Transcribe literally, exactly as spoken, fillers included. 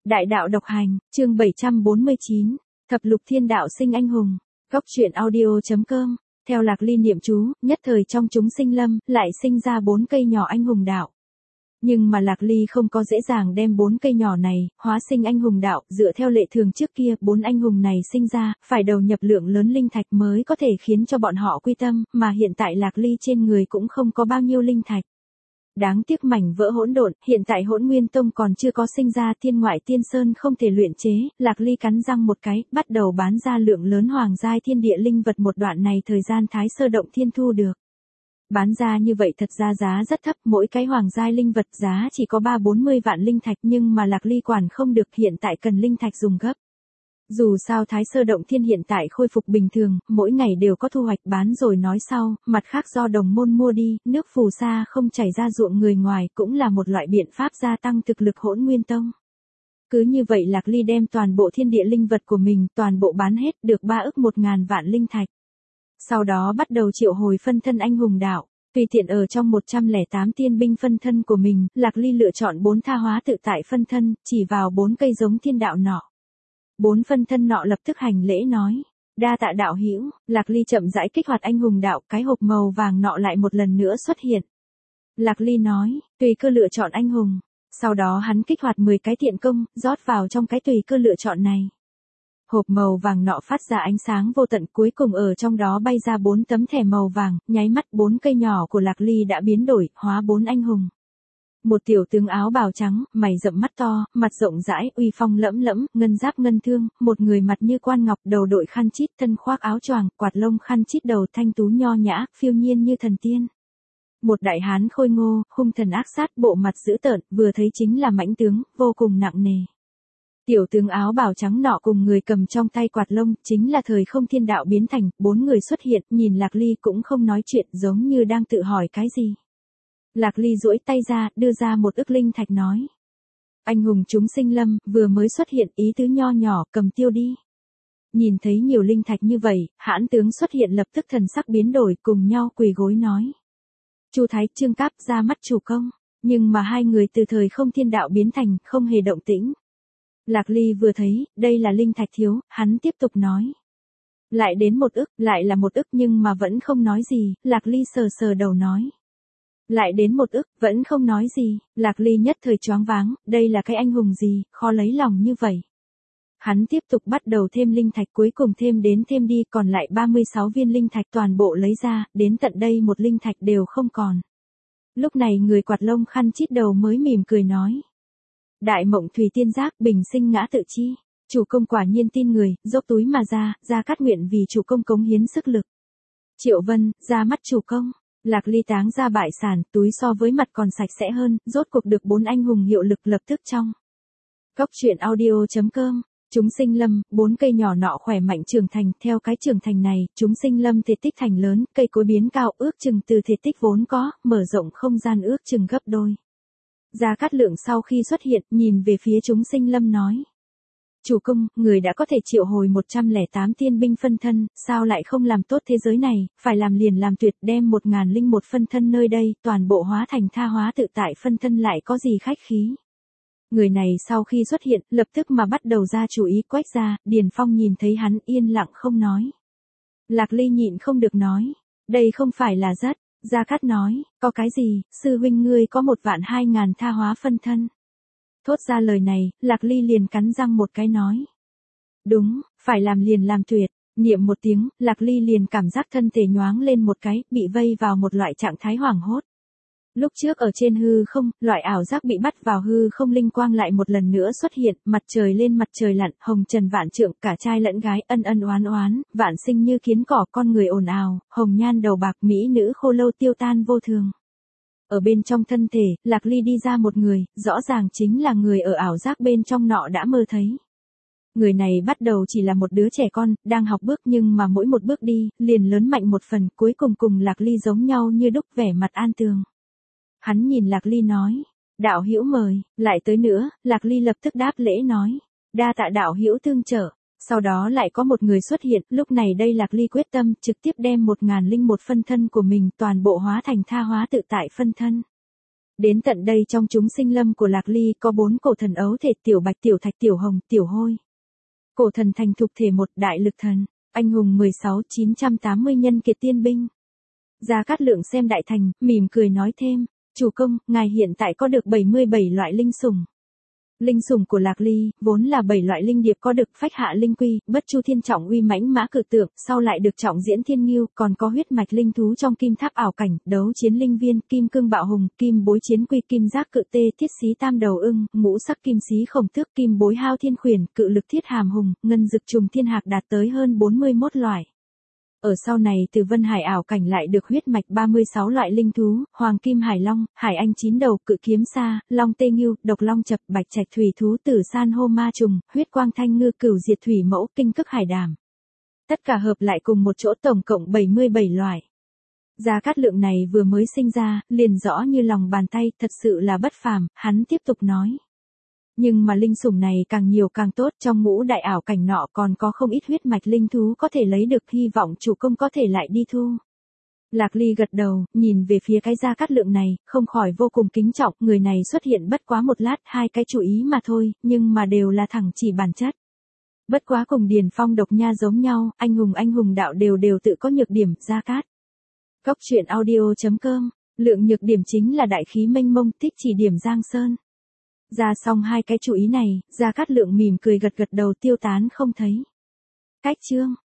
Đại đạo độc hành, chương bảy trăm bốn mươi chín, Thập lục thiên đạo sinh anh hùng. Góc truyện audio.com. Theo Lạc Ly niệm chú, nhất thời trong chúng sinh lâm, lại sinh ra bốn cây nhỏ anh hùng đạo. Nhưng mà Lạc Ly không có dễ dàng đem bốn cây nhỏ này, hóa sinh anh hùng đạo, dựa theo lệ thường trước kia, bốn anh hùng này sinh ra, phải đầu nhập lượng lớn linh thạch mới có thể khiến cho bọn họ quy tâm, mà hiện tại Lạc Ly trên người cũng không có bao nhiêu linh thạch. Đáng tiếc mảnh vỡ hỗn độn, hiện tại Hỗn Nguyên Tông còn chưa có sinh ra thiên ngoại tiên sơn không thể luyện chế, Lạc Ly cắn răng một cái, bắt đầu bán ra lượng lớn hoàng giai thiên địa linh vật một đoạn này thời gian Thái Sơ Động Thiên thu được. Bán ra như vậy thật ra giá rất thấp, mỗi cái hoàng giai linh vật giá chỉ có ba bốn mươi vạn linh thạch nhưng mà Lạc Ly quản không được, hiện tại cần linh thạch dùng gấp. Dù sao Thái Sơ Động Thiên hiện tại khôi phục bình thường, mỗi ngày đều có thu hoạch, bán rồi nói sau, mặt khác do đồng môn mua đi, nước phù sa không chảy ra ruộng người ngoài cũng là một loại biện pháp gia tăng thực lực Hỗn Nguyên Tông. Cứ như vậy Lạc Ly đem toàn bộ thiên địa linh vật của mình toàn bộ bán hết được ba ức một ngàn vạn linh thạch. Sau đó bắt đầu triệu hồi phân thân anh hùng đạo. Tùy tiện ở trong một trăm lẻ tám tiên binh phân thân của mình, Lạc Ly lựa chọn bốn tha hóa tự tại phân thân, chỉ vào bốn cây giống thiên đạo nọ. Bốn phân thân nọ lập tức hành lễ nói, đa tạ đạo hữu. Lạc Ly chậm rãi kích hoạt anh hùng đạo, cái hộp màu vàng nọ lại một lần nữa xuất hiện. Lạc Ly nói, tùy cơ lựa chọn anh hùng. Sau đó hắn kích hoạt mười cái thiện công, rót vào trong cái tùy cơ lựa chọn này. Hộp màu vàng nọ phát ra ánh sáng vô tận, cuối cùng ở trong đó bay ra bốn tấm thẻ màu vàng, nháy mắt bốn cây nhỏ của Lạc Ly đã biến đổi, hóa bốn anh hùng. Một tiểu tướng áo bào trắng, mày rậm mắt to, mặt rộng rãi, uy phong lẫm lẫm, ngân giáp ngân thương, một người mặt như quan ngọc, đầu đội khăn chít, thân khoác áo choàng, quạt lông khăn chít đầu thanh tú nho nhã, phiêu nhiên như thần tiên. Một đại hán khôi ngô, hung thần ác sát, bộ mặt dữ tợn, vừa thấy chính là mãnh tướng, vô cùng nặng nề. Tiểu tướng áo bào trắng nọ cùng người cầm trong tay quạt lông, chính là thời không thiên đạo biến thành, bốn người xuất hiện, nhìn Lạc Ly cũng không nói chuyện, giống như đang tự hỏi cái gì. Lạc Ly duỗi tay ra, đưa ra một ức linh thạch nói. Anh hùng chúng sinh lâm, vừa mới xuất hiện, ý tứ nho nhỏ, cầm tiêu đi. Nhìn thấy nhiều linh thạch như vậy, hãn tướng xuất hiện lập tức thần sắc biến đổi, cùng nhau quỳ gối nói. Chu Thái, Trương Cáp ra mắt chủ công, nhưng mà hai người từ thời không thiên đạo biến thành, không hề động tĩnh. Lạc Ly vừa thấy, đây là linh thạch thiếu, hắn tiếp tục nói. Lại đến một ức, lại là một ức nhưng mà vẫn không nói gì, Lạc Ly sờ sờ đầu nói. Lại đến một ức, vẫn không nói gì, Lạc Ly nhất thời choáng váng, đây là cái anh hùng gì, khó lấy lòng như vậy. Hắn tiếp tục bắt đầu thêm linh thạch, cuối cùng thêm đến thêm đi, còn lại ba mươi sáu viên linh thạch toàn bộ lấy ra, đến tận đây một linh thạch đều không còn. Lúc này người quạt lông khăn chít đầu mới mỉm cười nói. Đại mộng thủy tiên giác, bình sinh ngã tự chi. Chủ công quả nhiên tin người, dốc túi mà ra, ra cát nguyện vì chủ công cống hiến sức lực. Triệu Vân, ra mắt chủ công. Lạc Ly táng ra bại sản, túi so với mặt còn sạch sẽ hơn, rốt cuộc được bốn anh hùng hiệu lực lập tức trong. Góc truyện audio.com. Chúng sinh lâm, bốn cây nhỏ nọ khỏe mạnh trưởng thành, theo cái trưởng thành này, chúng sinh lâm thể tích thành lớn, cây cối biến cao ước chừng từ thể tích vốn có, mở rộng không gian ước chừng gấp đôi. Gia Cát Lượng sau khi xuất hiện, nhìn về phía chúng sinh lâm nói. Chủ công, người đã có thể triệu hồi một trăm lẻ tám tiên binh phân thân, sao lại không làm tốt thế giới này, phải làm liền làm tuyệt, đem một ngàn linh một phân thân nơi đây, toàn bộ hóa thành tha hóa tự tại phân thân lại có gì khách khí. Người này sau khi xuất hiện, lập tức mà bắt đầu ra chủ ý quách ra, Điền Phong nhìn thấy hắn yên lặng không nói. Lạc Ly nhịn không được nói, đây không phải là rất. Gia Cát nói, có cái gì, sư huynh ngươi có một vạn hai ngàn tha hóa phân thân. Thốt ra lời này, Lạc Ly liền cắn răng một cái nói. Đúng, phải làm liền làm tuyệt, niệm một tiếng, Lạc Ly liền cảm giác thân thể nhoáng lên một cái, bị vây vào một loại trạng thái hoảng hốt. Lúc trước ở trên hư không, loại ảo giác bị bắt vào hư không linh quang lại một lần nữa xuất hiện, mặt trời lên mặt trời lặn, hồng trần vạn trượng, cả trai lẫn gái, ân ân oán oán, vạn sinh như kiến cỏ, con người ồn ào, hồng nhan đầu bạc, mỹ nữ khô lâu tiêu tan vô thường. Ở bên trong thân thể, Lạc Ly đi ra một người, rõ ràng chính là người ở ảo giác bên trong nọ đã mơ thấy. Người này bắt đầu chỉ là một đứa trẻ con, đang học bước nhưng mà mỗi một bước đi, liền lớn mạnh một phần, cuối cùng cùng Lạc Ly giống nhau như đúc, vẻ mặt an tường. Hắn nhìn Lạc Ly nói, đạo hữu mời, lại tới nữa, Lạc Ly lập tức đáp lễ nói, đa tạ đạo hữu tương trợ. Sau đó lại có một người xuất hiện, lúc này đây Lạc Ly quyết tâm, trực tiếp đem một ngàn linh một phân thân của mình toàn bộ hóa thành tha hóa tự tại phân thân. Đến tận đây trong chúng sinh lâm của Lạc Ly có bốn cổ thần ấu thể tiểu bạch tiểu thạch tiểu hồng tiểu hôi. Cổ thần thành thục thể một đại lực thần, anh hùng mười sáu chín trăm tám mươi nhân kiệt tiên binh. Gia Cát Lượng xem đại thành, mỉm cười nói thêm, chủ công, ngài hiện tại có được bảy mươi bảy loại linh sủng. Linh sủng của Lạc Ly, vốn là bảy loại linh điệp có được phách hạ linh quy, bất chu thiên trọng uy mãnh mã cự tượng, sau lại được trọng diễn thiên nghiêu, còn có huyết mạch linh thú trong kim tháp ảo cảnh, đấu chiến linh viên, kim cương bạo hùng, kim bối chiến quy, kim giác cự tê, thiết xí tam đầu ưng, ngũ sắc kim xí khổng tước, kim bối hao thiên khuyển, cự lực thiết hàm hùng, ngân dực trùng thiên hạc đạt tới hơn bốn mươi mốt loại. Ở sau này từ Vân Hải ảo cảnh lại được huyết mạch ba mươi sáu loại linh thú, hoàng kim hải long, hải anh chín đầu, cự kiếm sa, long tê ngưu, độc long chập, bạch trạch thủy thú, tử san hô ma trùng, huyết quang thanh ngư, cửu diệt thủy mẫu, kinh cức hải đàm. Tất cả hợp lại cùng một chỗ tổng cộng bảy mươi bảy loại. Gia Cát Lượng này vừa mới sinh ra, liền rõ như lòng bàn tay, thật sự là bất phàm, hắn tiếp tục nói. Nhưng mà linh sủng này càng nhiều càng tốt, trong ngũ đại ảo cảnh nọ còn có không ít huyết mạch linh thú có thể lấy được, hy vọng chủ công có thể lại đi thu. Lạc Ly gật đầu, nhìn về phía cái Gia Cát Lượng này, không khỏi vô cùng kính trọng, người này xuất hiện bất quá một lát, hai cái chủ ý mà thôi, nhưng mà đều là thẳng chỉ bản chất. Bất quá cùng Điền Phong Độc Nha giống nhau, anh hùng anh hùng đạo đều đều tự có nhược điểm, Gia Cát. Cốc truyện audio chấm com, Lượng nhược điểm chính là đại khí mênh mông, thích chỉ điểm Giang Sơn. Ra xong hai cái chủ ý này, Gia Cát Lượng mỉm cười gật gật đầu tiêu tán không thấy. Cách chương